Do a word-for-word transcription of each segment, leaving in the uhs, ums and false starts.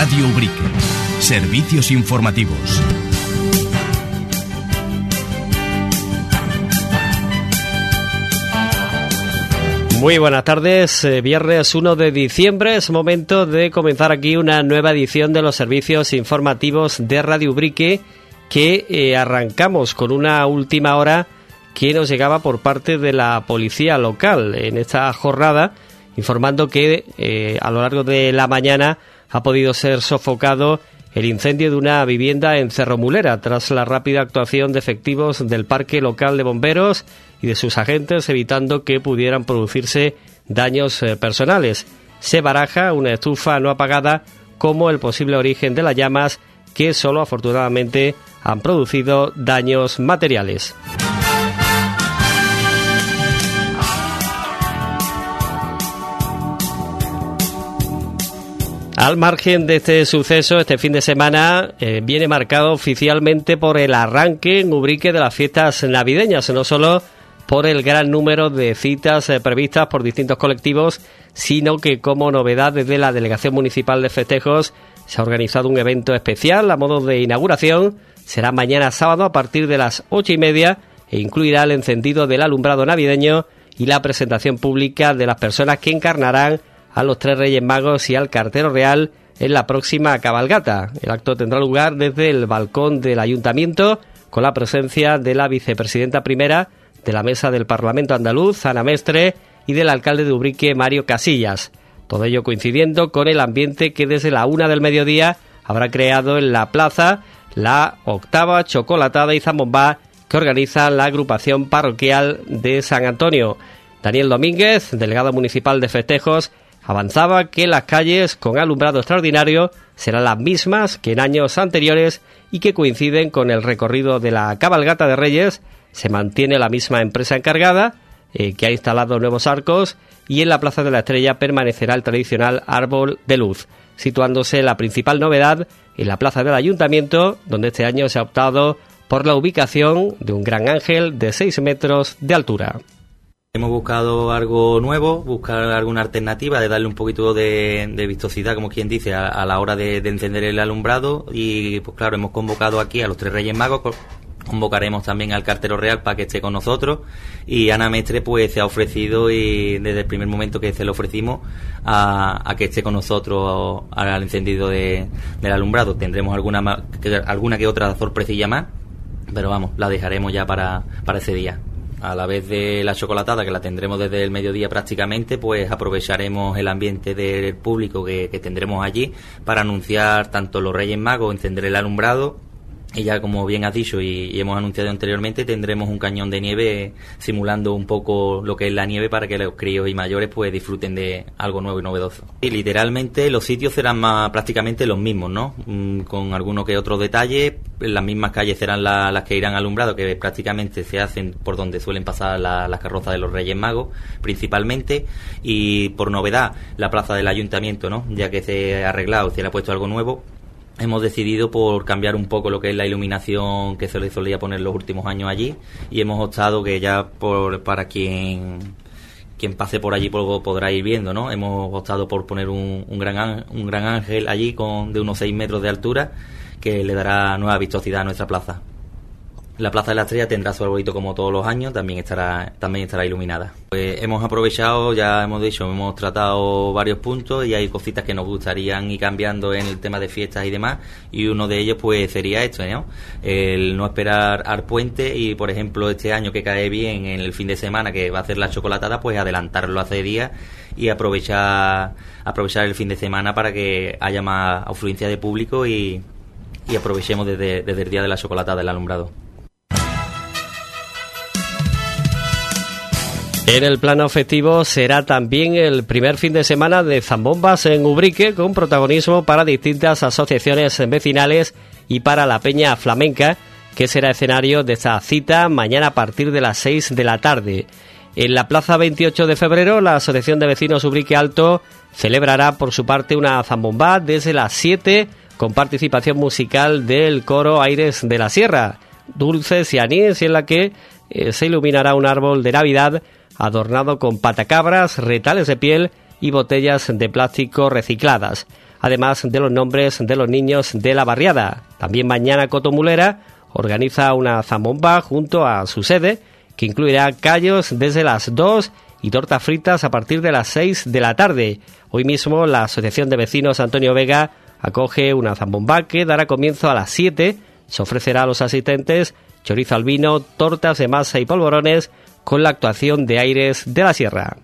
Radio Ubrique. Servicios informativos. Muy buenas tardes, eh, viernes uno de diciembre, es momento de comenzar aquí una nueva edición de los servicios informativos de Radio Ubrique, que eh, arrancamos con una última hora que nos llegaba por parte de la policía local en esta jornada, informando que eh, a lo largo de la mañana ha podido ser sofocado el incendio de una vivienda en Cerromulera tras la rápida actuación de efectivos del Parque Local de Bomberos y de sus agentes, evitando que pudieran producirse daños eh, personales. Se baraja una estufa no apagada como el posible origen de las llamas, que solo afortunadamente han producido daños materiales. Al margen de este suceso, este fin de semana eh, viene marcado oficialmente por el arranque en Ubrique de las fiestas navideñas, no solo por el gran número de citas eh, previstas por distintos colectivos, sino que como novedad desde la Delegación Municipal de Festejos se ha organizado un evento especial a modo de inauguración. Será mañana sábado a partir de las ocho y media e incluirá el encendido del alumbrado navideño y la presentación pública de las personas que encarnarán a los tres Reyes Magos y al Cartero Real en la próxima cabalgata. El acto tendrá lugar desde el balcón del Ayuntamiento, con la presencia de la vicepresidenta primera de la Mesa del Parlamento Andaluz, Ana Mestre, y del alcalde de Ubrique, Mario Casillas. Todo ello coincidiendo con el ambiente que desde la una del mediodía habrá creado en la plaza la octava chocolatada y zambombá que organiza la agrupación parroquial de San Antonio. Daniel Domínguez, delegado municipal de Festejos, avanzaba que las calles con alumbrado extraordinario serán las mismas que en años anteriores y que coinciden con el recorrido de la cabalgata de Reyes. Se mantiene la misma empresa encargada, eh, que ha instalado nuevos arcos, y en la Plaza de la Estrella permanecerá el tradicional árbol de luz, situándose la principal novedad en la Plaza del Ayuntamiento, donde este año se ha optado por la ubicación de un gran ángel de seis metros de altura. Hemos buscado algo nuevo, buscar alguna alternativa de darle un poquito de, de vistosidad, como quien dice, a, a la hora de, de encender el alumbrado. Y pues claro, hemos convocado aquí a los tres Reyes Magos, convocaremos también al Cartero Real para que esté con nosotros, y Ana Mestre pues se ha ofrecido, y desde el primer momento que se lo ofrecimos, a, a que esté con nosotros al encendido de, del alumbrado. Tendremos alguna, que, alguna que otra sorpresilla más, pero vamos, la dejaremos ya para, para ese día. A la vez de la chocolatada, que la tendremos desde el mediodía prácticamente, pues aprovecharemos el ambiente del público que, que tendremos allí para anunciar tanto los Reyes Magos, encender el alumbrado, y ya como bien has dicho y, y hemos anunciado anteriormente, tendremos un cañón de nieve simulando un poco lo que es la nieve para que los críos y mayores pues disfruten de algo nuevo y novedoso. Y literalmente los sitios serán más prácticamente los mismos, ¿no? Mm, con alguno que otro detalle. Las mismas calles serán la, las que irán alumbrado, que prácticamente se hacen por donde suelen pasar la, las carrozas de los Reyes Magos principalmente. Y por novedad, la plaza del Ayuntamiento, ¿no? Ya que se ha arreglado, se le ha puesto algo nuevo, hemos decidido por cambiar un poco lo que es la iluminación que se le solía poner los últimos años allí, y hemos optado que ya por para quien quien pase por allí podrá ir viendo, ¿no? Hemos optado por poner un, un gran un gran ángel allí con de unos seis metros de altura, que le dará nueva vistosidad a nuestra plaza. La Plaza de la Estrella tendrá su arbolito como todos los años, también estará también estará iluminada. Pues hemos aprovechado, ya hemos dicho, hemos tratado varios puntos y hay cositas que nos gustarían ir cambiando en el tema de fiestas y demás, y uno de ellos pues sería esto, ¿no? El no esperar al puente y, por ejemplo, este año que cae bien en el fin de semana que va a hacer la chocolatada, pues adelantarlo hace días y aprovechar aprovechar el fin de semana para que haya más afluencia de público y, y aprovechemos desde, desde el día de la chocolatada el alumbrado. En el plano festivo será también el primer fin de semana de zambombas en Ubrique, con protagonismo para distintas asociaciones vecinales y para la Peña Flamenca, que será escenario de esta cita mañana a partir de las seis de la tarde. En la plaza veintiocho de febrero, la Asociación de Vecinos Ubrique Alto celebrará por su parte una zambomba desde las siete, con participación musical del coro Aires de la Sierra, Dulces y Anís, en la que eh, se iluminará un árbol de Navidad adornado con patacabras, retales de piel y botellas de plástico recicladas. además de los nombres de los niños de la barriada. También mañana Cotomulera organiza una zambomba junto a su sede, que incluirá callos desde las dos y tortas fritas a partir de las seis de la tarde. Hoy mismo la Asociación de Vecinos Antonio Vega acoge una zambomba que dará comienzo a las siete. Se ofrecerá a los asistentes chorizo al vino, tortas de masa y polvorones con la actuación de Aires de la Sierra.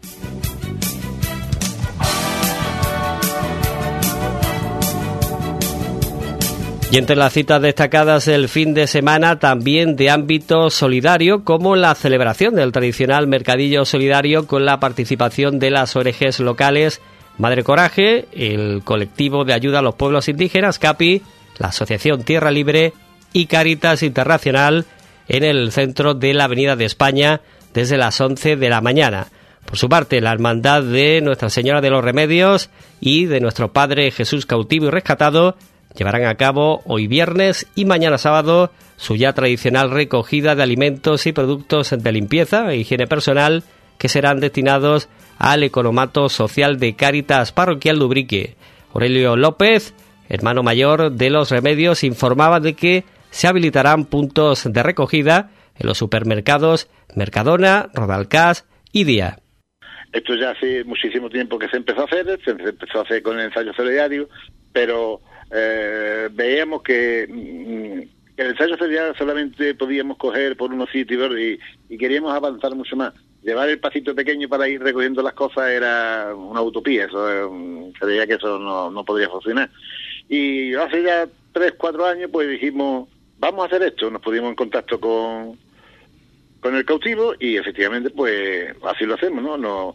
Y entre las citas destacadas del fin de semana, también de ámbito solidario, como la celebración del tradicional mercadillo solidario con la participación de las O N Ges locales Madre Coraje, el colectivo de ayuda a los pueblos indígenas CAPI, la Asociación Tierra Libre y Cáritas Internacional en el centro de la Avenida de España desde las once de la mañana. Por su parte, la Hermandad de Nuestra Señora de los Remedios y de Nuestro Padre Jesús Cautivo y Rescatado llevarán a cabo hoy viernes y mañana sábado su ya tradicional recogida de alimentos y productos de limpieza e higiene personal que serán destinados al economato social de Cáritas Parroquial de Ubrique. Aurelio López, hermano mayor de los Remedios, informaba de que se habilitarán puntos de recogida en los supermercados Mercadona, Rodalcás y Día. Esto ya hace muchísimo tiempo que se empezó a hacer, se empezó a hacer con el ensayo solidario, pero eh, veíamos que, mm, que el ensayo solidario solamente podíamos coger por unos sitios y, y queríamos avanzar mucho más. Llevar el pasito pequeño para ir recogiendo las cosas era una utopía, eso eh, se veía que eso no, no podría funcionar. Y hace ya tres, cuatro años pues dijimos, vamos a hacer esto, nos pusimos en contacto con, con el cautivo y efectivamente pues así lo hacemos, ¿no? Nos,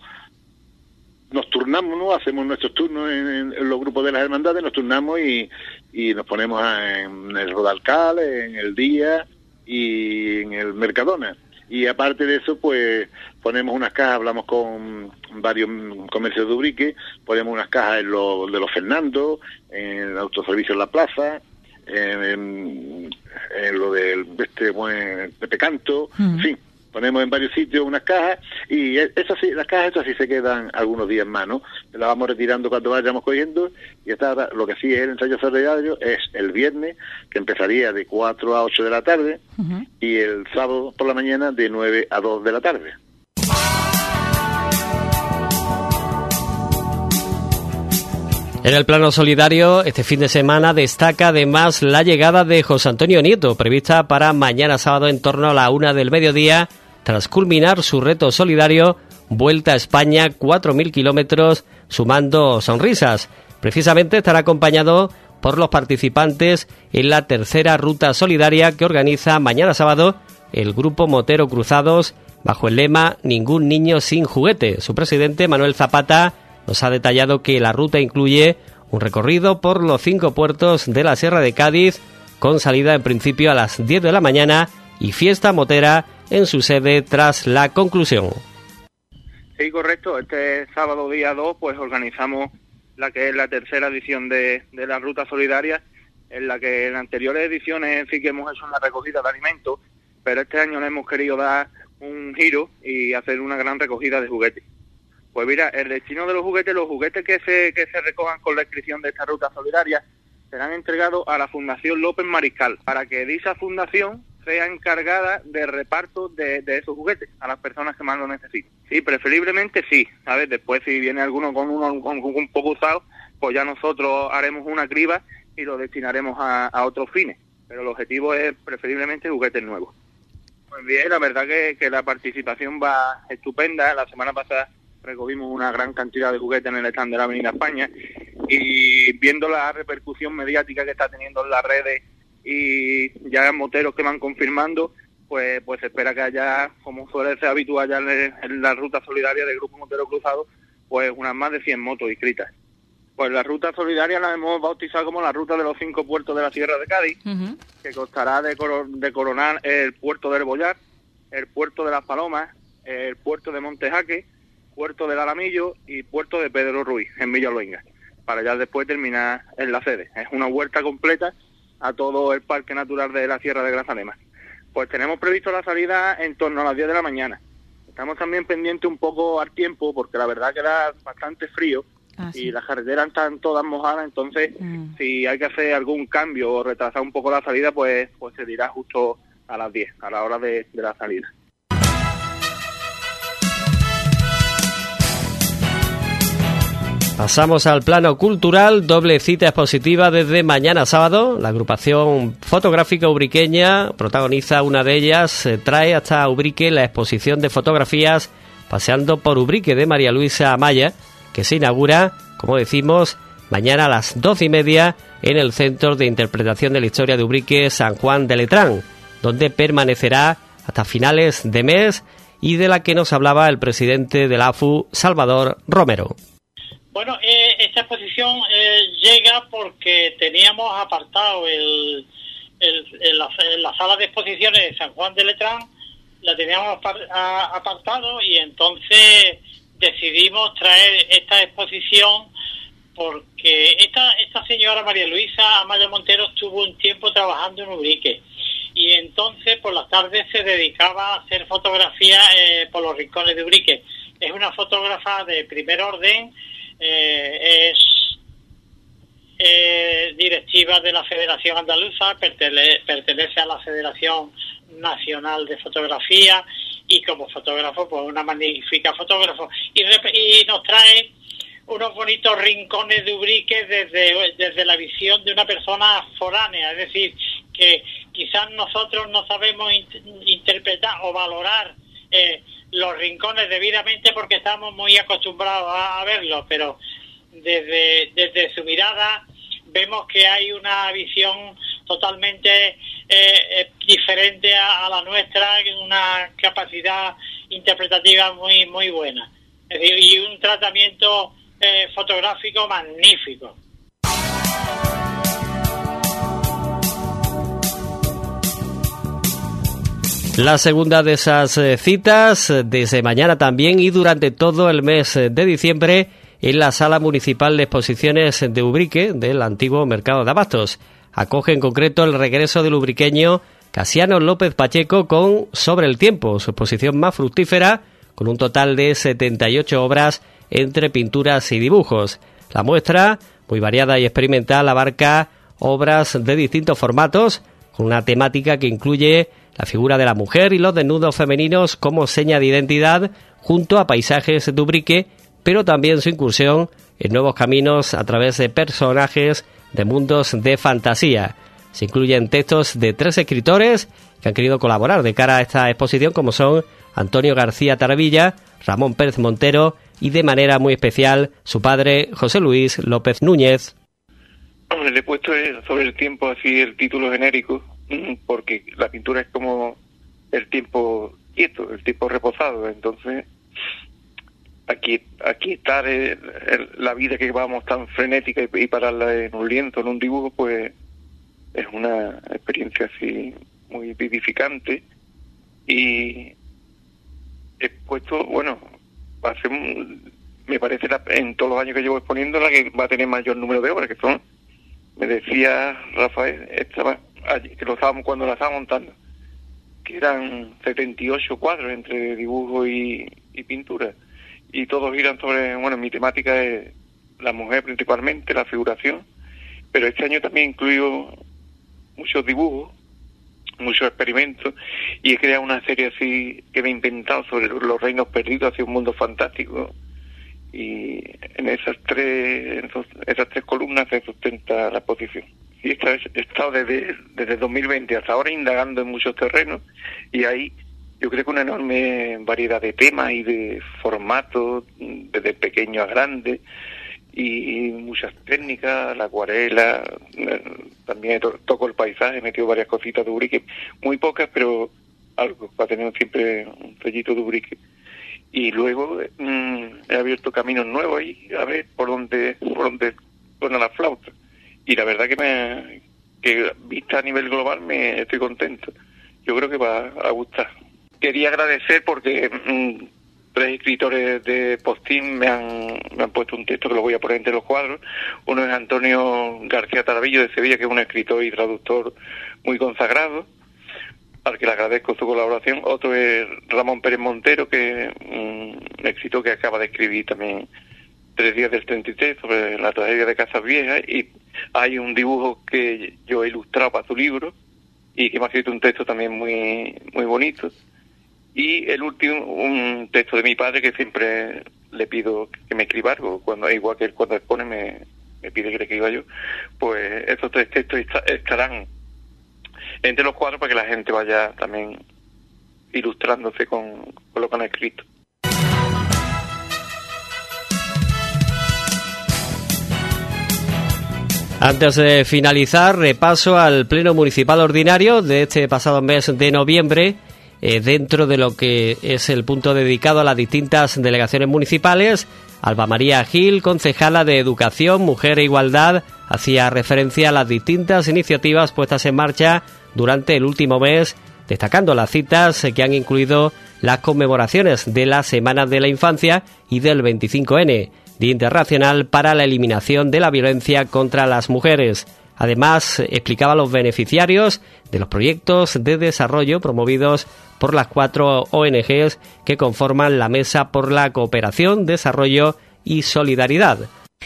nos turnamos, ¿no? Hacemos nuestros turnos en, en los grupos de las hermandades, nos turnamos y, y nos ponemos a, en el Rodalcal, en el Día y en el Mercadona. Y aparte de eso, pues ponemos unas cajas, hablamos con varios comercios de Ubrique, ponemos unas cajas en lo de los Fernando, en el autoservicio en la plaza, en, en, en lo del este buen Pepe Canto, mm. en fin, ponemos en varios sitios unas cajas y esas sí, las cajas estas sí se quedan algunos días más, ¿no? Las vamos retirando cuando vayamos cogiendo y esta, lo que sí es el ensayo solidario es el viernes, que empezaría de cuatro a ocho de la tarde, uh-huh. y el sábado por la mañana de nueve a dos de la tarde. En el plano solidario, este fin de semana destaca además la llegada de José Antonio Nieto, prevista para mañana sábado en torno a la una del mediodía, tras culminar su reto solidario Vuelta a España, cuatro mil kilómetros, sumando sonrisas. Precisamente estará acompañado por los participantes en la tercera ruta solidaria que organiza mañana sábado el Grupo Motero Cruzados, bajo el lema Ningún niño sin juguete. Su presidente, Manuel Zapata, nos ha detallado que la ruta incluye un recorrido por los cinco puertos de la Sierra de Cádiz, con salida en principio a las diez de la mañana y fiesta motera en su sede tras la conclusión. Sí, correcto. Este sábado día dos pues organizamos la que es la tercera edición de, de la Ruta Solidaria, en la que en anteriores ediciones sí que hemos hecho una recogida de alimentos, pero este año le hemos querido dar un giro y hacer una gran recogida de juguetes. Pues mira, el destino de los juguetes, los juguetes que se que se recojan con la inscripción de esta Ruta Solidaria serán entregados a la Fundación López Mariscal, para que dicha fundación sea encargada de reparto de, de esos juguetes a las personas que más lo necesiten. Sí, preferiblemente sí, ¿sabes? Después si viene alguno con uno con, con un poco usado, pues ya nosotros haremos una criba y lo destinaremos a, a otros fines. Pero el objetivo es preferiblemente juguetes nuevos. Pues bien, la verdad que, que la participación va estupenda. La semana pasada recogimos una gran cantidad de juguetes en el stand de la Avenida España y viendo la repercusión mediática que está teniendo en las redes y ya moteros que van confirmando, pues pues se espera que haya, como suele ser habitual ya en, en la ruta solidaria del Grupo Motero Cruzado, pues unas más de cien motos inscritas. Pues la ruta solidaria la hemos bautizado como la ruta de los cinco puertos de la Sierra de Cádiz, uh-huh. que constará de, coro- de coronar el puerto del Bollar, el puerto de Las Palomas, el puerto de Montejaque, puerto del Alamillo y puerto de Pedro Ruiz, en Villaluenga, para ya después terminar en la sede. Es una vuelta completa a todo el Parque Natural de la Sierra de Grazalema. Pues tenemos previsto la salida en torno a las diez de la mañana. Estamos también pendientes un poco al tiempo, porque la verdad que da bastante frío ah, sí. y las carreteras están todas mojadas, entonces mm. si hay que hacer algún cambio o retrasar un poco la salida, pues pues se dirá justo a las diez, a la hora de, de la salida. Pasamos al plano cultural, doble cita expositiva desde mañana sábado. La agrupación fotográfica ubriqueña protagoniza una de ellas, eh, trae hasta Ubrique la exposición de fotografías Paseando por Ubrique de María Luisa Amaya, que se inaugura, como decimos, mañana a las doce y media en el Centro de Interpretación de la Historia de Ubrique San Juan de Letrán, donde permanecerá hasta finales de mes y de la que nos hablaba el presidente de la A F U, Salvador Romero. Bueno, eh, esta exposición eh, llega porque teníamos apartado el, el, el, la, la sala de exposiciones de San Juan de Letrán, la teníamos apartado y entonces decidimos traer esta exposición porque esta, esta señora María Luisa Amaya Montero estuvo un tiempo trabajando en Ubrique y entonces por las tardes se dedicaba a hacer fotografías eh, por los rincones de Ubrique. Es una fotógrafa de primer orden. Eh, es eh, directiva de la Federación Andaluza, pertene, pertenece a la Federación Nacional de Fotografía y como fotógrafo, pues una magnífica fotógrafo y, y nos trae unos bonitos rincones de Ubrique desde, desde la visión de una persona foránea, es decir, que quizás nosotros no sabemos in, interpretar o valorar eh, los rincones debidamente porque estamos muy acostumbrados a, a verlos, pero desde, desde su mirada vemos que hay una visión totalmente eh, eh, diferente a, a la nuestra, una capacidad interpretativa muy muy buena, es decir, y un tratamiento eh, fotográfico magnífico. La segunda de esas citas, desde mañana también y durante todo el mes de diciembre, en la Sala Municipal de Exposiciones de Ubrique, del antiguo Mercado de Abastos. Acoge en concreto el regreso del ubriqueño Casiano López Pacheco con Sobre el Tiempo, su exposición más fructífera, con un total de setenta y ocho obras entre pinturas y dibujos. La muestra, muy variada y experimental, abarca obras de distintos formatos, con una temática que incluye la figura de la mujer y los desnudos femeninos como seña de identidad, junto a paisajes de Ubrique, pero también su incursión en nuevos caminos a través de personajes de mundos de fantasía. Se incluyen textos de tres escritores que han querido colaborar de cara a esta exposición, como son Antonio García Taravilla, Ramón Pérez Montero y, de manera muy especial, su padre, José Luis López Núñez. Hombre, le he puesto Sobre el Tiempo así el título genérico, porque la pintura es como el tiempo quieto, el tiempo reposado, entonces aquí aquí estar el, el, la vida que vamos tan frenética y, y pararla en un lienzo, en un dibujo, pues es una experiencia así muy vivificante. Y he puesto, bueno, va a ser un, me parece la, en todos los años que llevo exponiendo la que va a tener mayor número de obras, que son, me decía Rafael, estaba que lo estábamos cuando la estaba montando, que eran setenta y ocho cuadros entre dibujo y, y pintura, y todos giran sobre, bueno, mi temática es la mujer principalmente, la figuración, pero este año también incluyo muchos dibujos, muchos experimentos, y he creado una serie así que me he inventado sobre los reinos perdidos hacia un mundo fantástico, y en esas tres, en esos, esas tres columnas se sustenta la exposición. Y he estado desde, desde dos mil veinte hasta ahora indagando en muchos terrenos, y ahí yo creo que una enorme variedad de temas y de formatos, desde pequeño a grande, y muchas técnicas, la acuarela, también to- toco el paisaje, he metido varias cositas de Ubrique, muy pocas, pero algo, para tener siempre un sellito de Ubrique. Y luego mmm, he abierto caminos nuevos ahí, a ver por dónde, por dónde suena la flauta. Y la verdad que me que vista a nivel global me estoy contento. Yo creo que va a gustar. Quería agradecer porque mmm, tres escritores de Postín me han, me han puesto un texto que lo voy a poner entre los cuadros. Uno es Antonio García Taravillo de Sevilla, que es un escritor y traductor muy consagrado, al que le agradezco su colaboración. Otro es Ramón Pérez Montero, que es un escritor que acaba de escribir también tres días del treinta y tres, sobre la tragedia de Casas Viejas, y hay un dibujo que yo he ilustrado para su libro y que me ha escrito un texto también muy muy bonito. Y el último, un texto de mi padre, que siempre le pido que me escriba algo, cuando igual que él cuando expone me, me pide que le escriba yo. Pues esos tres textos estarán entre los cuadros para que la gente vaya también ilustrándose con, con lo que han escrito. Antes de finalizar, repaso al Pleno Municipal Ordinario de este pasado mes de noviembre, eh, dentro de lo que es el punto dedicado a las distintas delegaciones municipales. Alba María Gil, concejala de Educación, Mujer e Igualdad, hacía referencia a las distintas iniciativas puestas en marcha durante el último mes, destacando las citas que han incluido las conmemoraciones de la Semana de la Infancia y del veinticinco ene, Día Internacional para la Eliminación de la Violencia contra las Mujeres. Además, explicaba los beneficiarios de los proyectos de desarrollo promovidos por las cuatro O N Ges que conforman la Mesa por la Cooperación, Desarrollo y Solidaridad.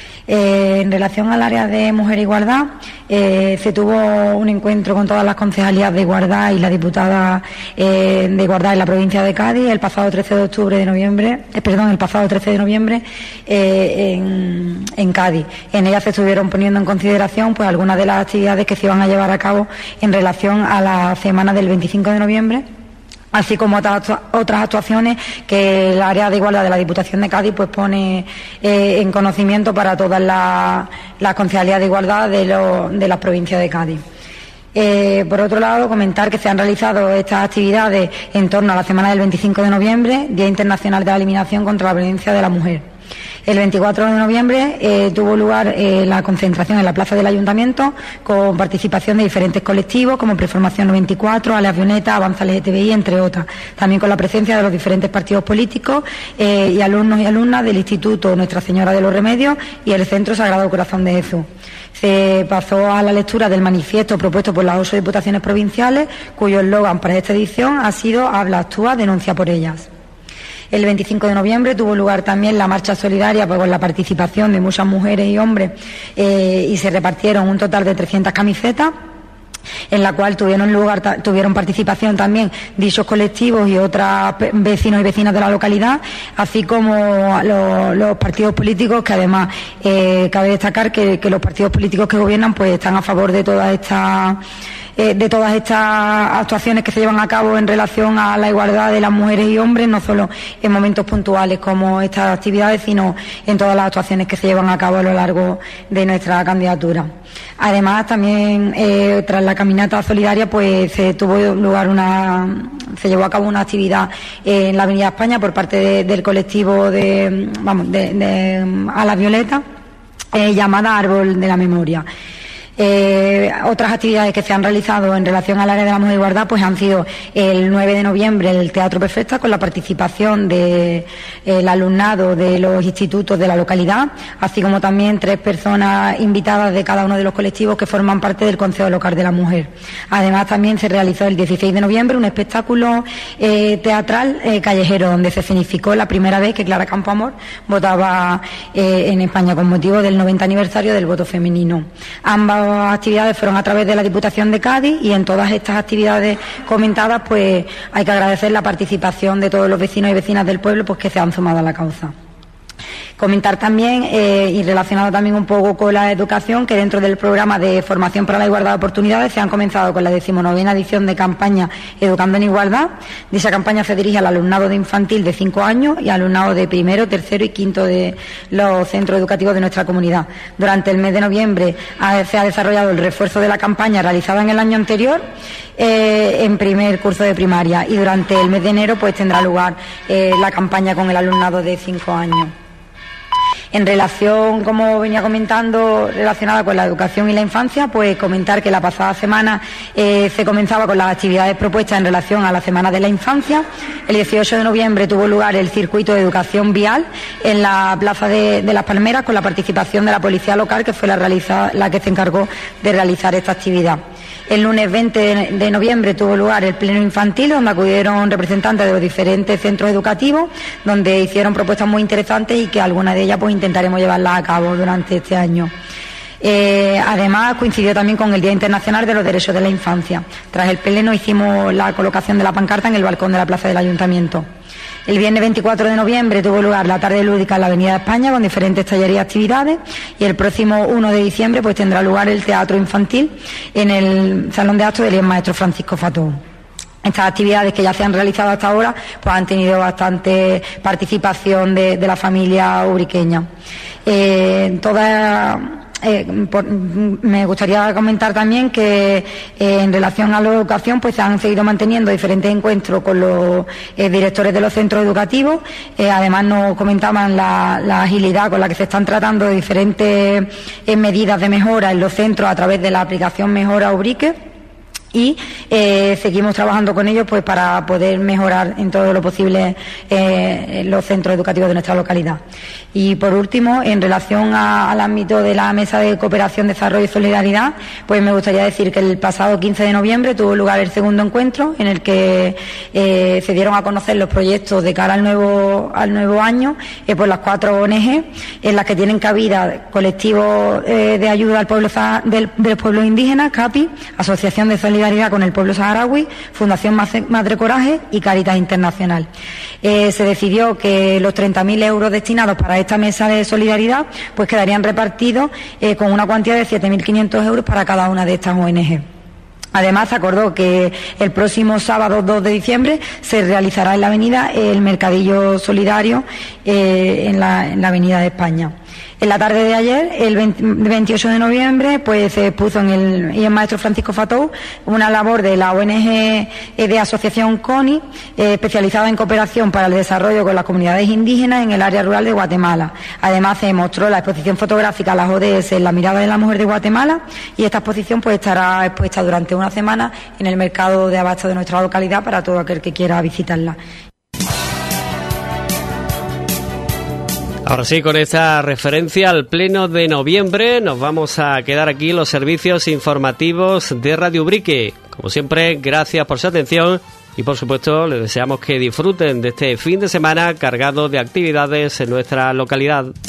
Eh, en relación al área de Mujer e Igualdad, eh, se tuvo un encuentro con todas las concejalías de Igualdad y la diputada eh, de Igualdad en la provincia de Cádiz el pasado trece de octubre de noviembre, eh, perdón, el pasado trece de noviembre eh, en, en Cádiz. En ella se estuvieron poniendo en consideración pues algunas de las actividades que se iban a llevar a cabo en relación a la semana del veinticinco de noviembre. Así como otras actuaciones que el área de igualdad de la Diputación de Cádiz pues pone eh, en conocimiento para todas las la concejalías de igualdad de, lo, de las provincias de Cádiz. Eh, por otro lado, comentar que se han realizado estas actividades en torno a la semana del veinticinco de noviembre, Día Internacional de la Eliminación contra la Violencia de la Mujer. El veinticuatro de noviembre eh, tuvo lugar eh, la concentración en la plaza del Ayuntamiento con participación de diferentes colectivos como Preformación noventa y cuatro, Alias Violeta, Avanza L G T B I, entre otras. También con la presencia de los diferentes partidos políticos eh, y alumnos y alumnas del Instituto Nuestra Señora de los Remedios y el Centro Sagrado Corazón de Jesús. Se pasó a la lectura del manifiesto propuesto por las ocho diputaciones provinciales, cuyo eslogan para esta edición ha sido Habla, actúa, denuncia por ellas. El veinticinco de noviembre tuvo lugar también la marcha solidaria pues, con la participación de muchas mujeres y hombres eh, y se repartieron un total de trescientas camisetas, en la cual tuvieron lugar tuvieron participación también dichos colectivos y otros vecinos y vecinas de la localidad, así como los, los partidos políticos, que además eh, cabe destacar que, que los partidos políticos que gobiernan pues están a favor de todas estas de todas estas actuaciones que se llevan a cabo en relación a la igualdad de las mujeres y hombres, no solo en momentos puntuales como estas actividades, sino en todas las actuaciones que se llevan a cabo a lo largo de nuestra candidatura. Además, también eh, tras la caminata solidaria, pues se tuvo lugar una, se llevó a cabo una actividad en la Avenida España por parte de, del colectivo de, vamos, de, de Alas Violeta, eh, llamada Árbol de la Memoria. Eh, otras actividades que se han realizado en relación al área de la mujer y igualdad pues han sido el nueve de noviembre el Teatro Perfecta con la participación del de, alumnado de los institutos de la localidad, así como también tres personas invitadas de cada uno de los colectivos que forman parte del Consejo Local de la Mujer. Además también se realizó el dieciséis de noviembre un espectáculo eh, teatral eh, callejero donde se escenificó la primera vez que Clara Campoamor votaba eh, en España con motivo del noventa aniversario del voto femenino. Ambas actividades fueron a través de la Diputación de Cádiz y en todas estas actividades comentadas pues hay que agradecer la participación de todos los vecinos y vecinas del pueblo pues que se han sumado a la causa. Comentar también, eh, y relacionado también un poco con la educación, que dentro del programa de formación para la igualdad de oportunidades se han comenzado con la decimonovena edición de campaña Educando en Igualdad. Dicha campaña se dirige al alumnado de infantil de cinco años y al alumnado de primero, tercero y quinto de los centros educativos de nuestra comunidad. Durante el mes de noviembre ha, se ha desarrollado el refuerzo de la campaña realizada en el año anterior eh, en primer curso de primaria y durante el mes de enero pues tendrá lugar eh, la campaña con el alumnado de cinco años. En relación, como venía comentando, relacionada con la educación y la infancia, pues comentar que la pasada semana eh, se comenzaba con las actividades propuestas en relación a la Semana de la Infancia. El dieciocho de noviembre tuvo lugar el circuito de educación vial en la Plaza de, de las Palmeras con la participación de la Policía Local, que fue la, realiza, la que se encargó de realizar esta actividad. El lunes veinte de noviembre tuvo lugar el pleno infantil, donde acudieron representantes de los diferentes centros educativos, donde hicieron propuestas muy interesantes y que algunas de ellas pues intentaremos llevarlas a cabo durante este año. Eh, además coincidió también con el Día Internacional de los Derechos de la Infancia. Tras el pleno hicimos la colocación de la pancarta en el balcón de la plaza del Ayuntamiento. El viernes veinticuatro de noviembre tuvo lugar la tarde lúdica en la Avenida de España con diferentes talleres y actividades, y el próximo uno de diciembre pues tendrá lugar el teatro infantil en el Salón de Actos del Maestro Francisco Fató. Estas actividades que ya se han realizado hasta ahora pues han tenido bastante participación de, de la familia ubriqueña. Eh, todas Eh, por, me gustaría comentar también que eh, en relación a la educación pues se han seguido manteniendo diferentes encuentros con los eh, directores de los centros educativos. Eh, además nos comentaban la, la agilidad con la que se están tratando de diferentes eh, medidas de mejora en los centros a través de la aplicación Mejora Ubrique. Y eh, seguimos trabajando con ellos pues para poder mejorar en todo lo posible eh, los centros educativos de nuestra localidad. Y por último, en relación a, al ámbito de la Mesa de Cooperación, Desarrollo y Solidaridad, pues me gustaría decir que el pasado quince de noviembre tuvo lugar el segundo encuentro en el que eh, se dieron a conocer los proyectos de cara al nuevo al nuevo año eh, por las cuatro O N G en las que tienen cabida colectivos eh, de ayuda al pueblo del, del pueblo indígena, CAPI, Asociación de Solidaridad con el Pueblo Saharaui, Fundación Madre Coraje y Cáritas Internacional. Eh, se decidió que los treinta mil euros destinados para esta mesa de solidaridad pues quedarían repartidos eh, con una cuantía de siete mil quinientos euros para cada una de estas O N G. Además, se acordó que el próximo sábado dos de diciembre se realizará en la avenida el mercadillo solidario eh, en, la, en la Avenida de España. En la tarde de ayer, el veintiocho de noviembre, pues se puso en el, y el maestro Francisco Fató una labor de la O N G de Asociación CONI, eh, especializada en cooperación para el desarrollo con las comunidades indígenas en el área rural de Guatemala. Además, se mostró la exposición fotográfica Las O D S en la mirada de la mujer de Guatemala, y esta exposición pues estará expuesta durante una semana en el mercado de abasto de nuestra localidad para todo aquel que quiera visitarla. Ahora sí, con esta referencia al pleno de noviembre, nos vamos a quedar aquí los servicios informativos de Radio Ubrique. Como siempre, gracias por su atención y, por supuesto, les deseamos que disfruten de este fin de semana cargado de actividades en nuestra localidad.